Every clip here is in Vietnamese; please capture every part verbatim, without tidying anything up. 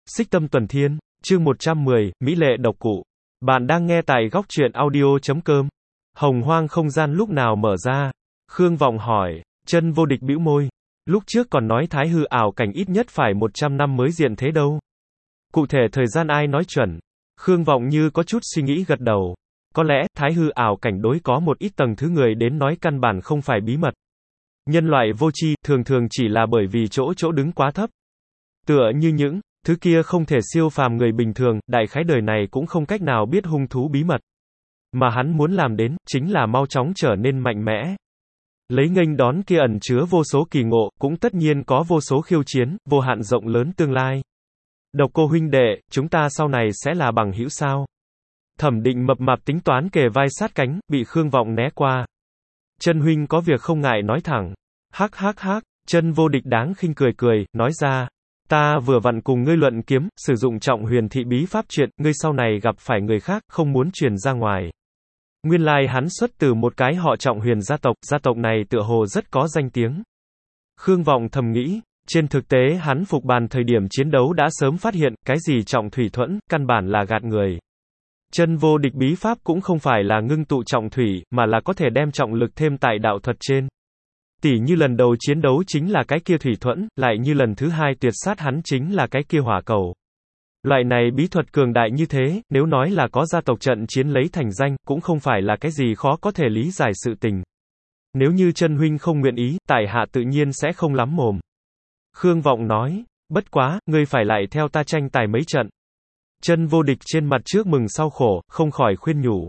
Xích Tâm Tuần Thiên, chương một trăm mười, Mỹ Lệ Độc Cụ. Bạn đang nghe tại góc truyện audio.com. Hồng Hoang không gian lúc nào mở ra? Khương Vọng hỏi. Chân Vô Địch bĩu môi. Lúc trước còn nói Thái Hư ảo cảnh ít nhất phải một trăm năm mới diện thế đâu. Cụ thể thời gian ai nói chuẩn? Khương Vọng như có chút suy nghĩ gật đầu. Có lẽ, Thái Hư ảo cảnh đối có một ít tầng thứ người đến nói căn bản không phải bí mật. Nhân loại vô tri, thường thường chỉ là bởi vì chỗ chỗ đứng quá thấp. Tựa như những thứ kia không thể siêu phàm người bình thường, đại khái đời này cũng không cách nào biết hung thú bí mật. Mà hắn muốn làm đến, chính là mau chóng trở nên mạnh mẽ. Lấy nghênh đón kia ẩn chứa vô số kỳ ngộ, cũng tất nhiên có vô số khiêu chiến, vô hạn rộng lớn tương lai. Độc Cô huynh đệ, chúng ta sau này sẽ là bằng hữu sao? Thẩm Định mập mạp tính toán kề vai sát cánh, bị Khương Vọng né qua. Chân huynh có việc không ngại nói thẳng. Hắc hắc hắc, Chân Vô Địch đáng khinh cười cười, nói ra. Ta vừa vặn cùng ngươi luận kiếm, sử dụng trọng huyền thị bí pháp chuyện, ngươi sau này gặp phải người khác, không muốn truyền ra ngoài. Nguyên lai hắn xuất từ một cái họ Trọng Huyền gia tộc, gia tộc này tựa hồ rất có danh tiếng. Khương Vọng thầm nghĩ, trên thực tế hắn phục bàn thời điểm chiến đấu đã sớm phát hiện, cái gì trọng thủy thuẫn, căn bản là gạt người. Chân Vô Địch bí pháp cũng không phải là ngưng tụ trọng thủy, mà là có thể đem trọng lực thêm tại đạo thuật trên. Tỷ như lần đầu chiến đấu chính là cái kia thủy thuẫn, lại như lần thứ hai tuyệt sát hắn chính là cái kia hỏa cầu. Loại này bí thuật cường đại như thế, nếu nói là có gia tộc trận chiến lấy thành danh, cũng không phải là cái gì khó có thể lý giải sự tình. Nếu như Chân huynh không nguyện ý, tại hạ tự nhiên sẽ không lắm mồm. Khương Vọng nói, bất quá, ngươi phải lại theo ta tranh tài mấy trận. Chân Vô Địch trên mặt trước mừng sau khổ, không khỏi khuyên nhủ.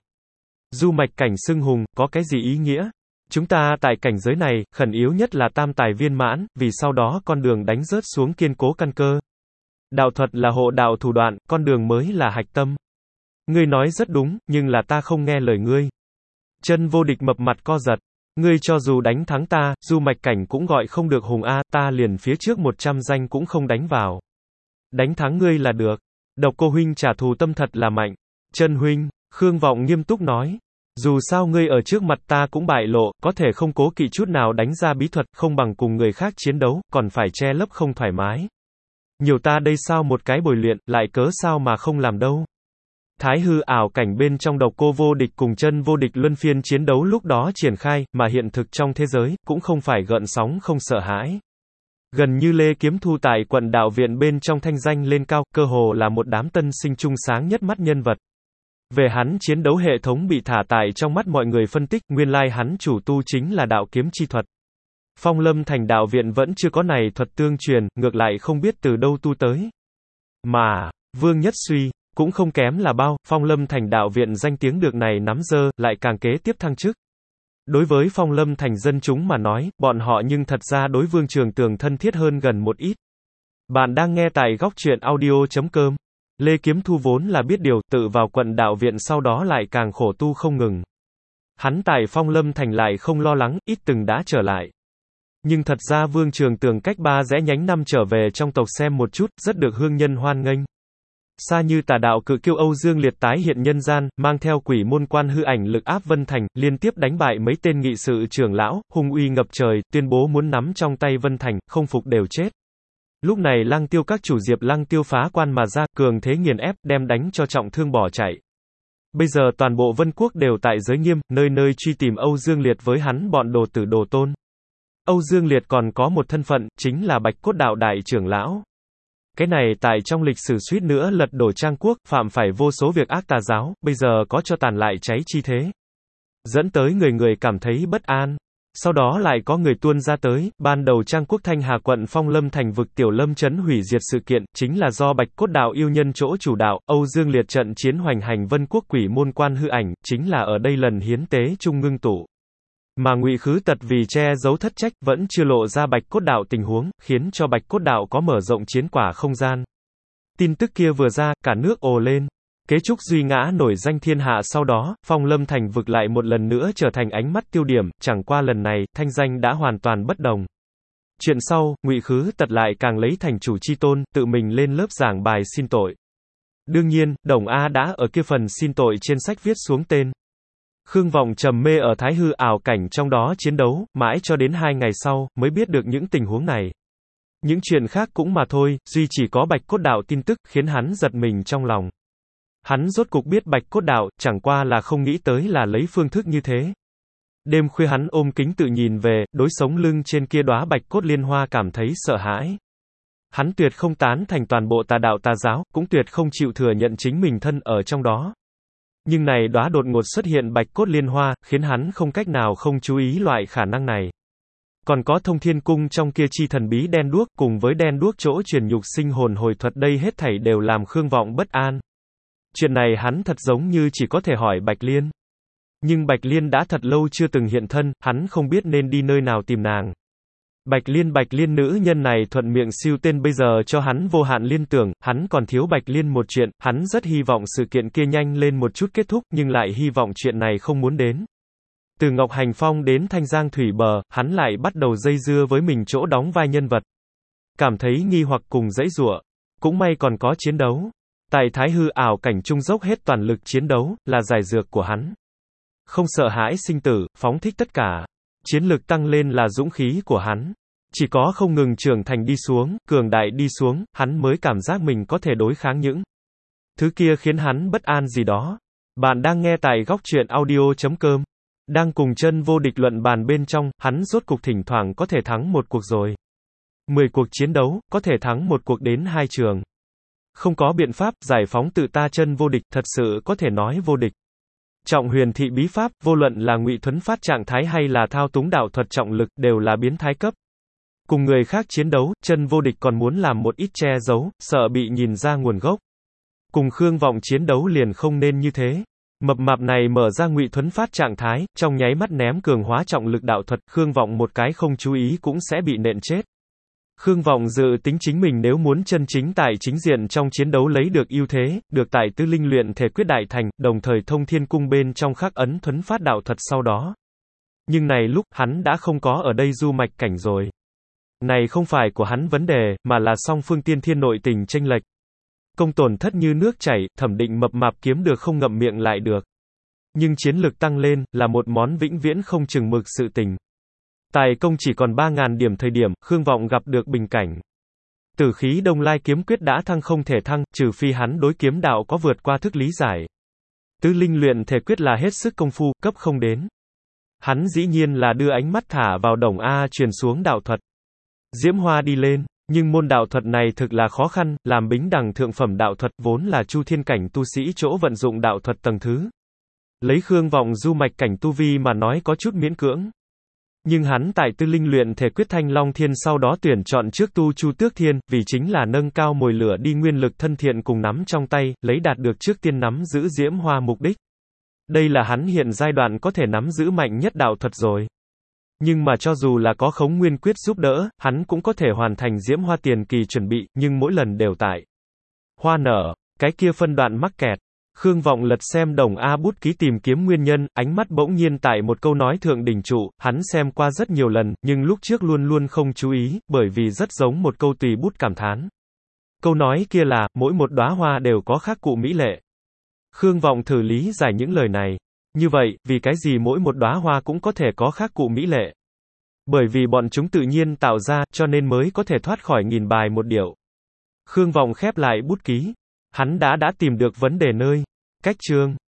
Du mạch cảnh xưng hùng, có cái gì ý nghĩa? Chúng ta tại cảnh giới này, khẩn yếu nhất là tam tài viên mãn, vì sau đó con đường đánh rớt xuống kiên cố căn cơ. Đạo thuật là hộ đạo thủ đoạn, con đường mới là hạch tâm. Ngươi nói rất đúng, nhưng là ta không nghe lời ngươi. Chân Vô Địch mập mặt co giật. Ngươi cho dù đánh thắng ta, du mạch cảnh cũng gọi không được hùng A, ta liền phía trước một trăm danh cũng không đánh vào. Đánh thắng ngươi là được. Độc Cô huynh trả thù tâm thật là mạnh. Chân huynh, Khương Vọng nghiêm túc nói. Dù sao ngươi ở trước mặt ta cũng bại lộ, có thể không cố kỵ chút nào đánh ra bí thuật, không bằng cùng người khác chiến đấu, còn phải che lấp không thoải mái. Nhiều ta đây sao một cái bồi luyện, lại cớ sao mà không làm đâu. Thái Hư ảo cảnh bên trong Độc Cô Vô Địch cùng Chân Vô Địch luân phiên chiến đấu lúc đó triển khai, mà hiện thực trong thế giới, cũng không phải gợn sóng không sợ hãi. Gần như Lê Kiếm Thu tại quận đạo viện bên trong thanh danh lên cao, cơ hồ là một đám tân sinh trung sáng nhất mắt nhân vật. Về hắn chiến đấu hệ thống bị thả tại trong mắt mọi người phân tích, nguyên lai hắn chủ tu chính là đạo kiếm chi thuật. Phong Lâm Thành đạo viện vẫn chưa có này thuật tương truyền, ngược lại không biết từ đâu tu tới. Mà, Vương Nhất Suy, cũng không kém là bao, Phong Lâm Thành đạo viện danh tiếng được này nắm dơ, lại càng kế tiếp thăng chức. Đối với Phong Lâm Thành dân chúng mà nói, bọn họ nhưng thật ra đối Vương Trường Tường thân thiết hơn gần một ít. Bạn đang nghe tại góc truyện audio.com. Lê Kiếm Thu vốn là biết điều, tự vào quận đạo viện sau đó lại càng khổ tu không ngừng. Hắn tại Phong Lâm Thành lại không lo lắng, ít từng đã trở lại. Nhưng thật ra Vương Trường Tường cách ba rẽ nhánh năm trở về trong tộc xem một chút, rất được hương nhân hoan nghênh. Xa như tà đạo cự kiêu Âu Dương Liệt tái hiện nhân gian, mang theo quỷ môn quan hư ảnh lực áp Vân Thành, liên tiếp đánh bại mấy tên nghị sự trưởng lão, hung uy ngập trời, tuyên bố muốn nắm trong tay Vân Thành, không phục đều chết. Lúc này Lăng Tiêu các chủ Diệp Lăng Tiêu phá quan mà ra, cường thế nghiền ép, đem đánh cho trọng thương bỏ chạy. Bây giờ toàn bộ Vân Quốc đều tại giới nghiêm, nơi nơi truy tìm Âu Dương Liệt với hắn bọn đồ tử đồ tôn. Âu Dương Liệt còn có một thân phận, chính là Bạch Cốt đạo đại trưởng lão. Cái này tại trong lịch sử suýt nữa lật đổ Trang Quốc, phạm phải vô số việc ác tà giáo, bây giờ có cho tàn lại cháy chi thế. Dẫn tới người người cảm thấy bất an. Sau đó lại có người tuôn ra tới, ban đầu Trang Quốc Thanh Hà quận Phong Lâm Thành vực Tiểu Lâm trấn hủy diệt sự kiện, chính là do Bạch Cốt đạo yêu nhân chỗ chủ đạo, Âu Dương Liệt trận chiến hoành hành Vân Quốc quỷ môn quan hư ảnh, chính là ở đây lần hiến tế trung ngưng tụ. Mà Ngụy Khứ Tật vì che giấu thất trách, vẫn chưa lộ ra Bạch Cốt đạo tình huống, khiến cho Bạch Cốt đạo có mở rộng chiến quả không gian. Tin tức kia vừa ra, cả nước ồ lên. Kế Trúc Duy ngã nổi danh thiên hạ sau đó, Phong Lâm Thành vực lại một lần nữa trở thành ánh mắt tiêu điểm, chẳng qua lần này, thanh danh đã hoàn toàn bất đồng. Chuyện sau, Ngụy Khứ Tật lại càng lấy thành chủ chi tôn, tự mình lên lớp giảng bài xin tội. Đương nhiên, Đồng A đã ở kia phần xin tội trên sách viết xuống tên. Khương Vọng trầm mê ở Thái Hư ảo cảnh trong đó chiến đấu, mãi cho đến hai ngày sau, mới biết được những tình huống này. Những chuyện khác cũng mà thôi, duy chỉ có Bạch Cốt Đạo tin tức, khiến hắn giật mình trong lòng. Hắn rốt cục biết Bạch Cốt Đạo, chẳng qua là không nghĩ tới là lấy phương thức như thế. Đêm khuya hắn ôm kính tự nhìn về, đối sống lưng trên kia đóa bạch cốt liên hoa cảm thấy sợ hãi. Hắn tuyệt không tán thành toàn bộ tà đạo tà giáo, cũng tuyệt không chịu thừa nhận chính mình thân ở trong đó. Nhưng này đóa đột ngột xuất hiện bạch cốt liên hoa, khiến hắn không cách nào không chú ý loại khả năng này. Còn có Thông Thiên Cung trong kia chi thần bí đen đuốc, cùng với đen đuốc chỗ truyền nhục sinh hồn hồi thuật, đây hết thảy đều làm Khương Vọng bất an. Chuyện này hắn thật giống như chỉ có thể hỏi Bạch Liên. Nhưng Bạch Liên đã thật lâu chưa từng hiện thân, hắn không biết nên đi nơi nào tìm nàng. Bạch Liên Bạch Liên nữ nhân này thuận miệng siêu tên bây giờ cho hắn vô hạn liên tưởng, hắn còn thiếu Bạch Liên một chuyện, hắn rất hy vọng sự kiện kia nhanh lên một chút kết thúc, nhưng lại hy vọng chuyện này không muốn đến. Từ Ngọc Hành Phong đến Thanh Giang Thủy Bờ, hắn lại bắt đầu dây dưa với mình chỗ đóng vai nhân vật. Cảm thấy nghi hoặc cùng dãy giụa. Cũng may còn có chiến đấu. Tại Thái Hư ảo cảnh trung dốc hết toàn lực chiến đấu, là giải dược của hắn. Không sợ hãi sinh tử, phóng thích tất cả. Chiến lực tăng lên là dũng khí của hắn. Chỉ có không ngừng trưởng thành đi xuống, cường đại đi xuống, hắn mới cảm giác mình có thể đối kháng những thứ kia khiến hắn bất an gì đó. Bạn đang nghe tại góc truyện audio chấm com. Đang cùng Chân Vô Địch luận bàn bên trong, hắn rốt cục thỉnh thoảng có thể thắng một cuộc rồi. Mười cuộc chiến đấu, có thể thắng một cuộc đến hai trường. Không có biện pháp, giải phóng tự ta Chân Vô Địch, thật sự có thể nói vô địch. Trọng huyền thị bí pháp, vô luận là ngụy thuấn phát trạng thái hay là thao túng đạo thuật trọng lực, đều là biến thái cấp. Cùng người khác chiến đấu, Chân Vô Địch còn muốn làm một ít che giấu, sợ bị nhìn ra nguồn gốc. Cùng Khương Vọng chiến đấu liền không nên như thế. Mập mạp này mở ra ngụy thuấn phát trạng thái, trong nháy mắt ném cường hóa trọng lực đạo thuật, Khương Vọng một cái không chú ý cũng sẽ bị nện chết. Khương Vọng dự tính chính mình nếu muốn chân chính tại chính diện trong chiến đấu lấy được ưu thế, được tại Tư Linh luyện thể quyết đại thành, đồng thời Thông Thiên Cung bên trong khắc ấn thuấn phát đạo thuật sau đó. Nhưng này lúc, hắn đã không có ở đây du mạch cảnh rồi. Này không phải của hắn vấn đề, mà là song phương tiên thiên nội tình chênh lệch. Công tổn thất như nước chảy, Thẩm Định mập mạp kiếm được không ngậm miệng lại được. Nhưng chiến lực tăng lên, là một món vĩnh viễn không chừng mực sự tình. Tài công chỉ còn ba nghìn điểm thời điểm, Khương Vọng gặp được bình cảnh. Tử khí Đông Lai kiếm quyết đã thăng không thể thăng, trừ phi hắn đối kiếm đạo có vượt qua thức lý giải. Tứ Linh luyện thể quyết là hết sức công phu, cấp không đến. Hắn dĩ nhiên là đưa ánh mắt thả vào Đồng A truyền xuống đạo thuật. Diễm Hoa đi lên, nhưng môn đạo thuật này thực là khó khăn, làm bính đẳng thượng phẩm đạo thuật vốn là chu thiên cảnh tu sĩ chỗ vận dụng đạo thuật tầng thứ. Lấy Khương Vọng du mạch cảnh tu vi mà nói có chút miễn cưỡng. Nhưng hắn tại Tư Linh luyện thể quyết Thanh Long Thiên sau đó tuyển chọn trước tu Chu Tước Thiên, vì chính là nâng cao mồi lửa đi nguyên lực thân thiện cùng nắm trong tay, lấy đạt được trước tiên nắm giữ Diễm Hoa mục đích. Đây là hắn hiện giai đoạn có thể nắm giữ mạnh nhất đạo thuật rồi. Nhưng mà cho dù là có Khống Nguyên Quyết giúp đỡ, hắn cũng có thể hoàn thành Diễm Hoa tiền kỳ chuẩn bị, nhưng mỗi lần đều tại hoa nở, cái kia phân đoạn mắc kẹt. Khương Vọng lật xem Đồng A bút ký tìm kiếm nguyên nhân, ánh mắt bỗng nhiên tại một câu nói thượng đỉnh trụ, hắn xem qua rất nhiều lần, nhưng lúc trước luôn luôn không chú ý, bởi vì rất giống một câu tùy bút cảm thán. Câu nói kia là, mỗi một đóa hoa đều có khác cụ mỹ lệ. Khương Vọng thử lý giải những lời này. Như vậy, vì cái gì mỗi một đóa hoa cũng có thể có khác cụ mỹ lệ? Bởi vì bọn chúng tự nhiên tạo ra, cho nên mới có thể thoát khỏi nghìn bài một điệu. Khương Vọng khép lại bút ký. Hắn đã đã tìm được vấn đề nơi. Cách chương.